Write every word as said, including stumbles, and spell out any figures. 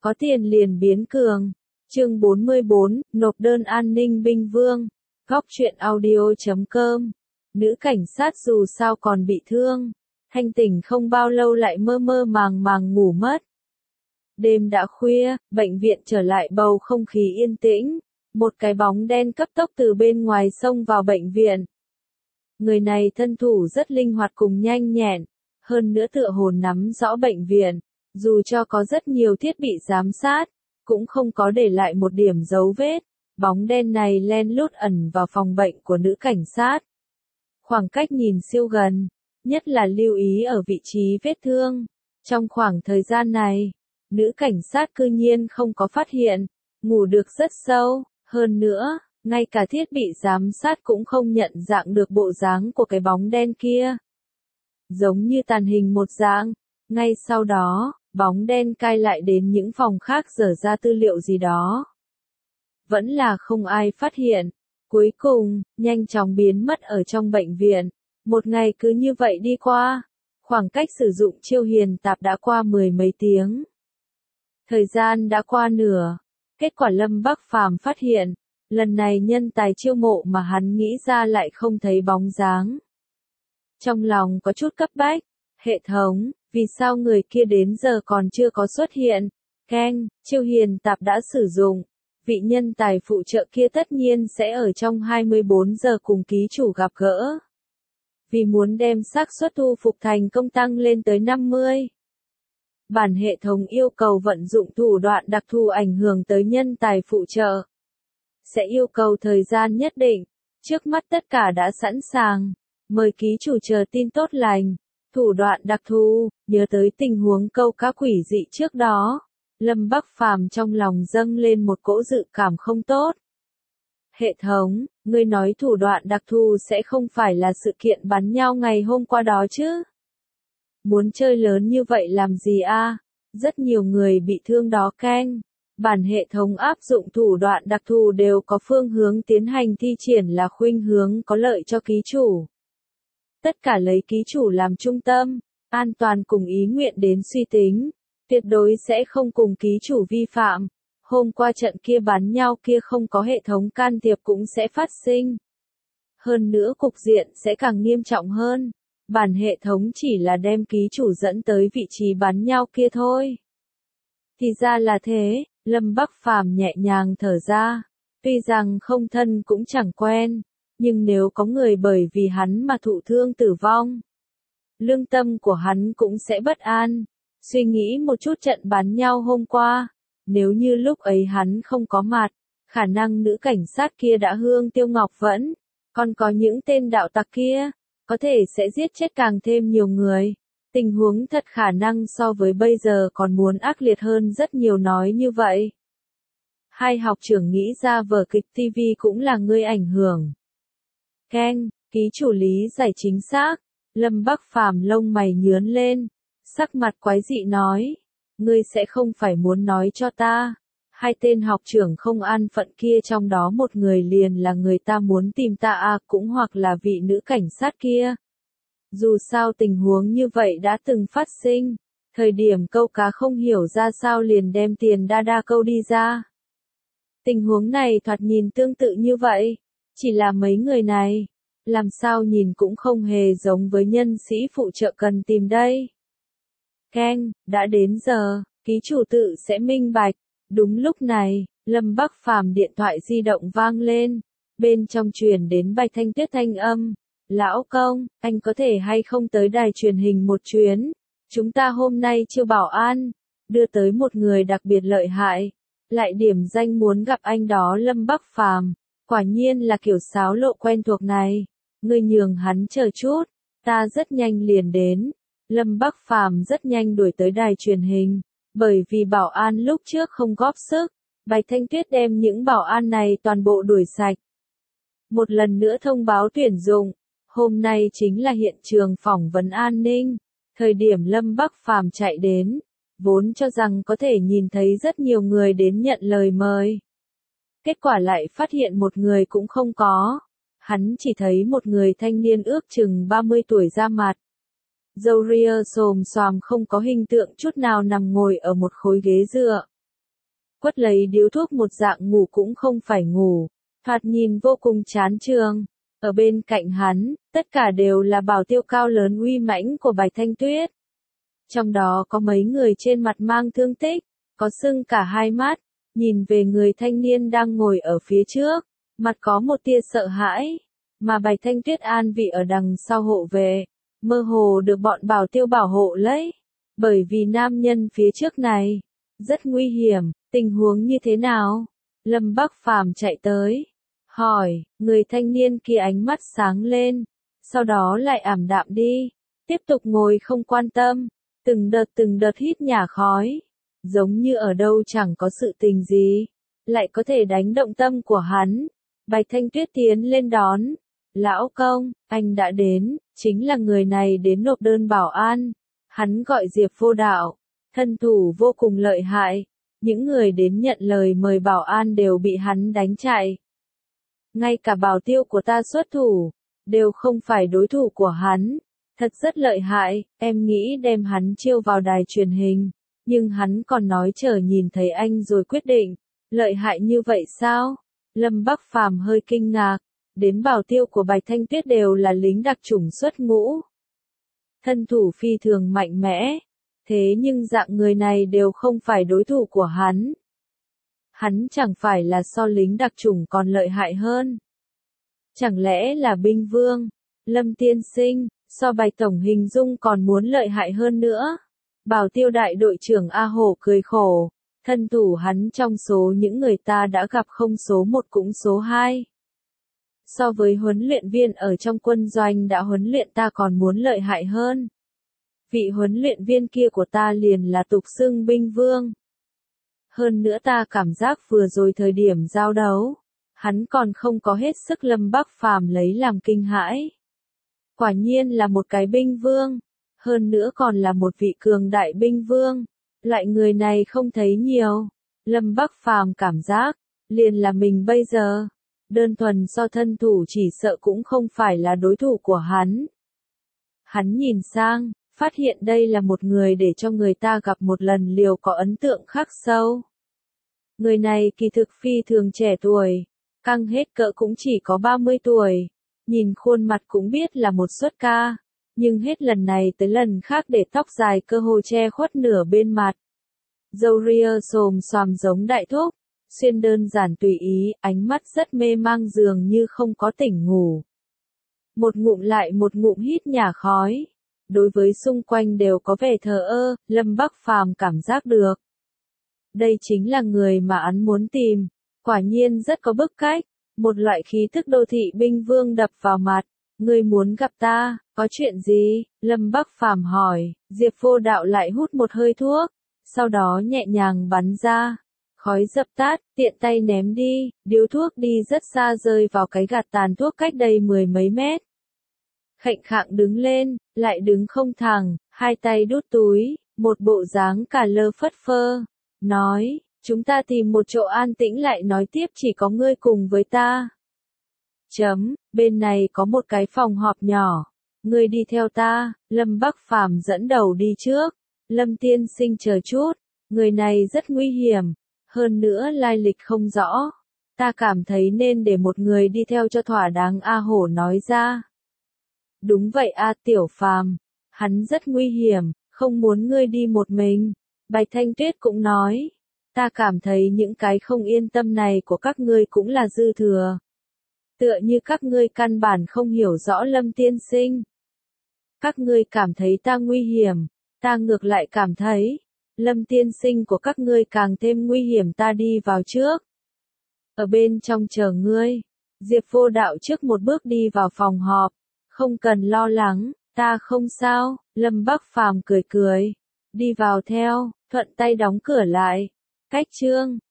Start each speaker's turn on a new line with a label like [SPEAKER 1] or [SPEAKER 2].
[SPEAKER 1] Có tiền liền biến cường. Chương bốn mươi bốn, nộp đơn an ninh binh vương. Góc truyện audio chấm com. Nữ cảnh sát dù sao còn bị thương. Thanh tỉnh không bao lâu lại mơ mơ màng màng ngủ mất. Đêm đã khuya, bệnh viện trở lại bầu không khí yên tĩnh. Một cái bóng đen cấp tốc từ bên ngoài xông vào bệnh viện. Người này thân thủ rất linh hoạt cùng nhanh nhẹn. Hơn nữa tựa hồ nắm rõ bệnh viện. Dù cho có rất nhiều thiết bị giám sát, cũng không có để lại một điểm dấu vết. Bóng đen này len lút ẩn vào phòng bệnh của nữ cảnh sát. Khoảng cách nhìn siêu gần, nhất là lưu ý ở vị trí vết thương. Trong khoảng thời gian này, nữ cảnh sát cư nhiên không có phát hiện, ngủ được rất sâu. Hơn nữa, ngay cả thiết bị giám sát cũng không nhận dạng được bộ dáng của cái bóng đen kia. Giống như tàn hình một dạng. Ngay sau đó, bóng đen cai lại đến những phòng khác dở ra tư liệu gì đó. Vẫn là không ai phát hiện. Cuối cùng, nhanh chóng biến mất ở trong bệnh viện. Một ngày cứ như vậy đi qua. Khoảng cách sử dụng chiêu hiền tạp đã qua mười mấy tiếng. Thời gian đã qua nửa. Kết quả Lâm Bắc Phàm phát hiện. Lần này nhân tài chiêu mộ mà hắn nghĩ ra lại không thấy bóng dáng. Trong lòng có chút cấp bách. Hệ thống, vì sao người kia đến giờ còn chưa có xuất hiện? Keng, chiêu hiền tạp đã sử dụng. Vị nhân tài phụ trợ kia tất nhiên sẽ ở trong hai mươi bốn giờ cùng ký chủ gặp gỡ. Vì muốn đem xác suất thu phục thành công tăng lên tới năm mươi. Bản hệ thống yêu cầu vận dụng thủ đoạn đặc thù ảnh hưởng tới nhân tài phụ trợ. Sẽ yêu cầu thời gian nhất định. Trước mắt tất cả đã sẵn sàng. Mời ký chủ chờ tin tốt lành. Thủ đoạn đặc thù, nhớ tới tình huống câu cá quỷ dị trước đó. Lâm Bắc Phàm trong lòng dâng lên một cỗ dự cảm không tốt. Hệ thống, ngươi nói thủ đoạn đặc thù sẽ không phải là sự kiện bắn nhau ngày hôm qua đó chứ? Muốn chơi lớn như vậy làm gì a? Rất nhiều người bị thương đó keng. Bản hệ thống áp dụng thủ đoạn đặc thù đều có phương hướng tiến hành thi triển là khuynh hướng có lợi cho ký chủ. Tất cả lấy ký chủ làm trung tâm, an toàn cùng ý nguyện đến suy tính, tuyệt đối sẽ không cùng ký chủ vi phạm. Hôm qua trận kia bắn nhau kia không có hệ thống can thiệp cũng sẽ phát sinh. Hơn nữa cục diện sẽ càng nghiêm trọng hơn. Bản hệ thống chỉ là đem ký chủ dẫn tới vị trí bắn nhau kia thôi. Thì ra là thế, Lâm Bắc Phàm nhẹ nhàng thở ra. Tuy rằng không thân cũng chẳng quen. Nhưng nếu có người bởi vì hắn mà thụ thương tử vong, lương tâm của hắn cũng sẽ bất an. Suy nghĩ một chút trận bắn nhau hôm qua, nếu như lúc ấy hắn không có mặt, khả năng nữ cảnh sát kia đã hương tiêu ngọc vẫn, còn có những tên đạo tặc kia, có thể sẽ giết chết càng thêm nhiều người. Tình huống thật khả năng so với bây giờ còn muốn ác liệt hơn rất nhiều nói như vậy. Hai học trưởng nghĩ ra vở kịch ti vi cũng là ngươi ảnh hưởng. Keng, ký chủ lý giải chính xác. Lâm Bắc Phàm lông mày nhướn lên, sắc mặt quái dị nói, ngươi sẽ không phải muốn nói cho ta, hai tên học trưởng không an phận kia trong đó một người liền là người ta muốn tìm ta à, cũng hoặc là vị nữ cảnh sát kia. Dù sao tình huống như vậy đã từng phát sinh, thời điểm câu cá không hiểu ra sao liền đem tiền đa đa câu đi ra. Tình huống này thoạt nhìn tương tự như vậy. Chỉ là mấy người này, làm sao nhìn cũng không hề giống với nhân sĩ phụ trợ cần tìm đây. Keng, đã đến giờ, ký chủ tự sẽ minh bạch. Đúng lúc này, Lâm Bắc Phàm điện thoại di động vang lên, bên trong truyền đến Bạch Thanh Tuyết thanh âm. Lão công, anh có thể hay không tới đài truyền hình một chuyến? Chúng ta hôm nay chưa bảo an, đưa tới một người đặc biệt lợi hại. Lại điểm danh muốn gặp anh đó Lâm Bắc Phàm. Quả nhiên là kiểu sáo lộ quen thuộc này. Ngươi nhường hắn chờ chút, ta rất nhanh liền đến. Lâm Bắc Phàm rất nhanh đuổi tới đài truyền hình, bởi vì bảo an lúc trước không góp sức, Bạch Thanh Tuyết đem những bảo an này toàn bộ đuổi sạch. Một lần nữa thông báo tuyển dụng, hôm nay chính là hiện trường phỏng vấn an ninh. Thời điểm Lâm Bắc Phàm chạy đến, vốn cho rằng có thể nhìn thấy rất nhiều người đến nhận lời mời. Kết quả lại phát hiện một người cũng không có. Hắn chỉ thấy một người thanh niên ước chừng ba mươi tuổi ra mặt. Râu ria xồm xoàm không có hình tượng chút nào nằm ngồi ở một khối ghế dựa. quất lấy điếu thuốc một dạng ngủ cũng không phải ngủ, thoạt nhìn vô cùng chán chường. Ở bên cạnh hắn, tất cả đều là bảo tiêu cao lớn uy mãnh của Bạch Thanh Tuyết. Trong đó có mấy người trên mặt mang thương tích, có sưng cả hai mắt, nhìn về người thanh niên đang ngồi ở phía trước, mặt có một tia sợ hãi, mà Bạch Thanh Tuyết an vị ở đằng sau hộ vệ, mơ hồ được bọn bảo tiêu bảo hộ lấy, bởi vì nam nhân phía trước này rất nguy hiểm, tình huống như thế nào? Lâm Bắc Phàm chạy tới, hỏi, người thanh niên kia ánh mắt sáng lên, sau đó lại ảm đạm đi, tiếp tục ngồi không quan tâm, từng đợt từng đợt hít nhả khói, giống như ở đâu chẳng có sự tình gì, lại có thể đánh động tâm của hắn. Bạch Thanh Tuyết tiến lên đón, lão công, anh đã đến, chính là người này đến nộp đơn bảo an, hắn gọi Diệp Vô Đạo, thân thủ vô cùng lợi hại, những người đến nhận lời mời bảo an đều bị hắn đánh chạy. Ngay cả bảo tiêu của ta xuất thủ, đều không phải đối thủ của hắn, thật rất lợi hại, em nghĩ đem hắn chiêu vào đài truyền hình, nhưng hắn còn nói chờ nhìn thấy anh rồi quyết định, lợi hại như vậy sao? Lâm Bắc Phàm hơi kinh ngạc, đến bảo tiêu của Bạch Thanh Tuyết đều là lính đặc chủng xuất ngũ. Thân thủ phi thường mạnh mẽ, thế nhưng dạng người này đều không phải đối thủ của hắn. Hắn chẳng phải là so lính đặc chủng còn lợi hại hơn. Chẳng lẽ là binh vương, Lâm tiên sinh, so Bạch tổng hình dung còn muốn lợi hại hơn nữa. Bảo tiêu đại đội trưởng A Hổ cười khổ, thân thủ hắn trong số những người ta đã gặp không số một cũng số hai. So với huấn luyện viên ở trong quân doanh đã huấn luyện ta còn muốn lợi hại hơn. Vị huấn luyện viên kia của ta liền là tục xưng binh vương. Hơn nữa ta cảm giác vừa rồi thời điểm giao đấu, hắn còn không có hết sức. Lâm Bắc Phàm lấy làm kinh hãi. Quả nhiên là một cái binh vương, hơn nữa còn là một vị cường đại binh vương. Loại người này không thấy nhiều. Lâm Bắc Phàm cảm giác, liền là mình bây giờ, đơn thuần so thân thủ chỉ sợ cũng không phải là đối thủ của hắn. Hắn nhìn sang, phát hiện đây là một người để cho người ta gặp một lần liều có ấn tượng khắc sâu. Người này kỳ thực phi thường trẻ tuổi, căng hết cỡ cũng chỉ có ba mươi tuổi, nhìn khuôn mặt cũng biết là một xuất ca, nhưng hết lần này tới lần khác để tóc dài cơ hồ che khuất nửa bên mặt. Râu ria xồm xoàm giống đại thúc, xuyên đơn giản tùy ý, ánh mắt rất mê mang dường như không có tỉnh ngủ. Một ngụm lại một ngụm hít nhả khói. Đối với xung quanh đều có vẻ thờ ơ, Lâm Bắc Phàm cảm giác được. Đây chính là người mà hắn muốn tìm, quả nhiên rất có bức cách, một loại khí thức đô thị binh vương đập vào mặt. Ngươi muốn gặp ta, có chuyện gì? Lâm Bắc Phàm hỏi. Diệp Vô Đạo lại hút một hơi thuốc, sau đó nhẹ nhàng bắn ra. Khói dập tắt, tiện tay ném đi, điếu thuốc đi rất xa rơi vào cái gạt tàn thuốc cách đây mười mấy mét. Khệnh khạng đứng lên, lại đứng không thẳng, hai tay đút túi, một bộ dáng cả lơ phất phơ, nói, chúng ta tìm một chỗ an tĩnh lại nói tiếp, chỉ có ngươi cùng với ta. Chấm, bên này có một cái phòng họp nhỏ, ngươi đi theo ta. Lâm Bắc Phàm dẫn đầu đi trước. Lâm tiên sinh chờ chút, người này rất nguy hiểm, hơn nữa lai lịch không rõ, ta cảm thấy nên để một người đi theo cho thỏa đáng. A Hổ nói ra. Đúng vậy A Tiểu Phàm, hắn rất nguy hiểm, không muốn ngươi đi một mình. Bạch Thanh Tuyết cũng nói, ta cảm thấy những cái không yên tâm này của các ngươi cũng là dư thừa. Tựa như các ngươi căn bản không hiểu rõ Lâm tiên sinh. Các ngươi cảm thấy ta nguy hiểm, ta ngược lại cảm thấy, Lâm tiên sinh của các ngươi càng thêm nguy hiểm. Ta đi vào trước, ở bên trong chờ ngươi. Diệp Vô Đạo trước một bước đi vào phòng họp. Không cần lo lắng, ta không sao. Lâm Bắc Phàm cười cười, đi vào theo, thuận tay đóng cửa lại. Cách chương